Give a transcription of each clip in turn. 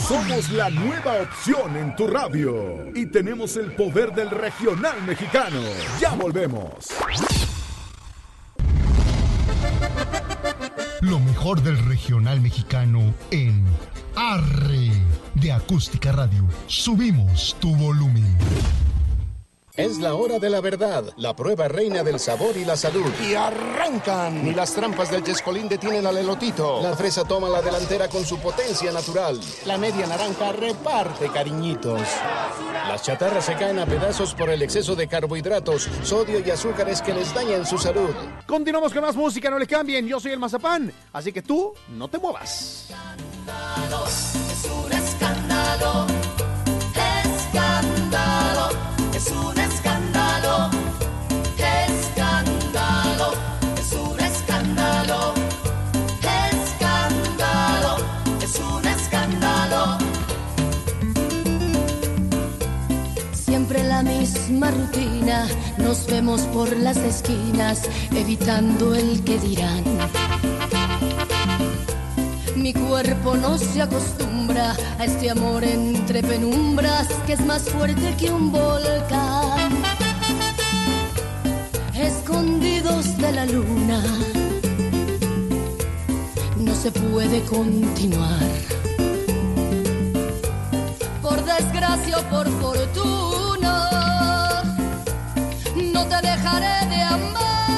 Somos la nueva opción en tu radio y tenemos el poder del regional mexicano. Ya volvemos. Lo mejor del regional mexicano en Arre de Acústica Radio. Subimos tu volumen. Es la hora de la verdad, la prueba reina del sabor y la salud. ¡Y arrancan! Ni las trampas del Yescolín detienen al elotito. La fresa toma la delantera con su potencia natural. La media naranja reparte cariñitos. Las chatarras se caen a pedazos por el exceso de carbohidratos, sodio y azúcares que les dañan su salud. Continuamos con más música, no le cambien. Yo soy el Mazapán, así que tú no te muevas. Escándalo, es un escándalo. Escándalo, es un escándalo. Escándalo, es un escándalo. Escándalo, es un escándalo. Siempre la misma rutina, nos vemos por las esquinas, evitando el que dirán. Mi cuerpo no se acostumbra a este amor entre penumbras que es más fuerte que un volcán. Escondidos de la luna, no se puede continuar. Por desgracia o por fortuna, no te dejaré de amar.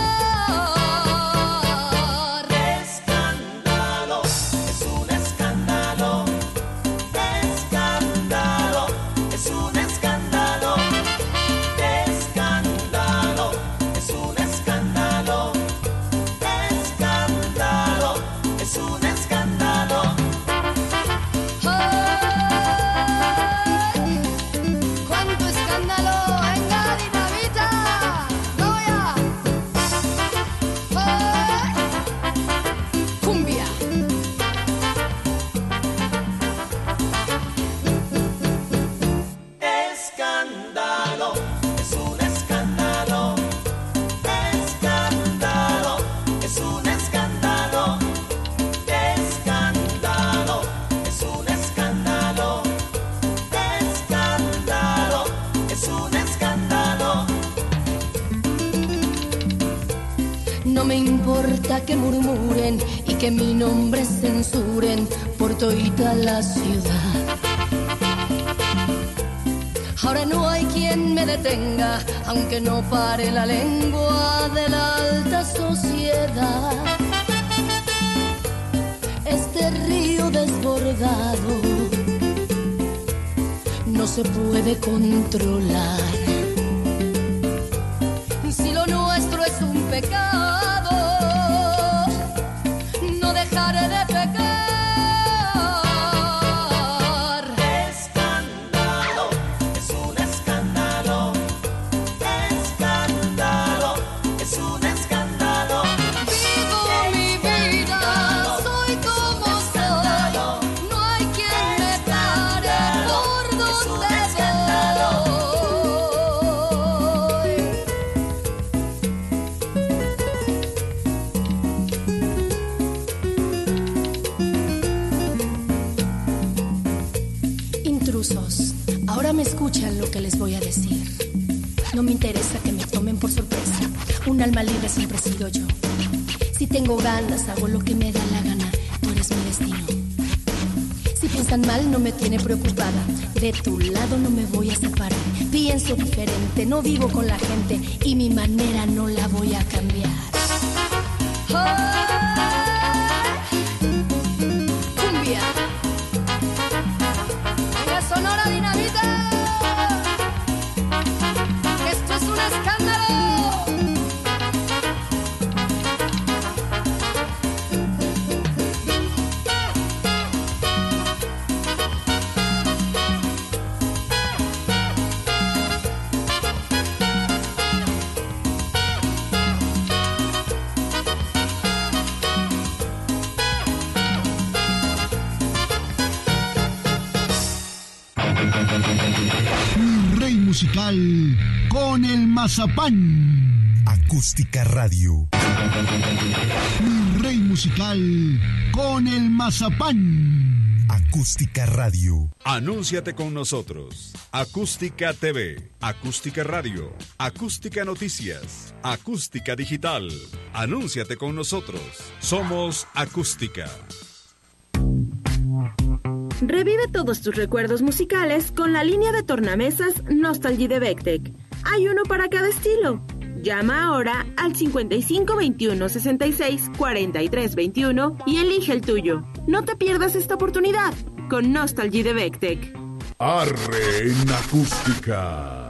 Que murmuren y que mi nombre censuren por toda la ciudad. Ahora no hay quien me detenga, aunque no pare la lengua de la alta sociedad. Este río desbordado no se puede controlar. Si lo nuestro es un pecado, dejaré de pecar. Escándalo, es un escándalo. Escándalo, es un escándalo. Vivo mi vida, soy como soy. No hay quien me pare por donde voy. Ahora me escuchan lo que les voy a decir. No me interesa que me tomen por sorpresa. Un alma libre siempre he sido yo. Si tengo ganas, hago lo que me da la gana. Tú eres mi destino. Si piensan mal, no me tiene preocupada. De tu lado no me voy a separar. Pienso diferente, no vivo con la gente y mi manera no la voy a cambiar. Cumbia. Sonora Dinamita, esto es un escándalo. Rey musical con el Mazapán. Acústica Radio. Rey musical con el Mazapán. Acústica Radio. Anúnciate con nosotros. Acústica TV, Acústica Radio, Acústica Noticias, Acústica Digital. Anúnciate con nosotros. Somos Acústica. Revive todos tus recuerdos musicales con la línea de tornamesas Nostalgie de Vectec. Hay uno para cada estilo. Llama ahora al 55 21 66 43 21 y elige el tuyo. No te pierdas esta oportunidad con Nostalgie de Vectec. Arre en Acústica.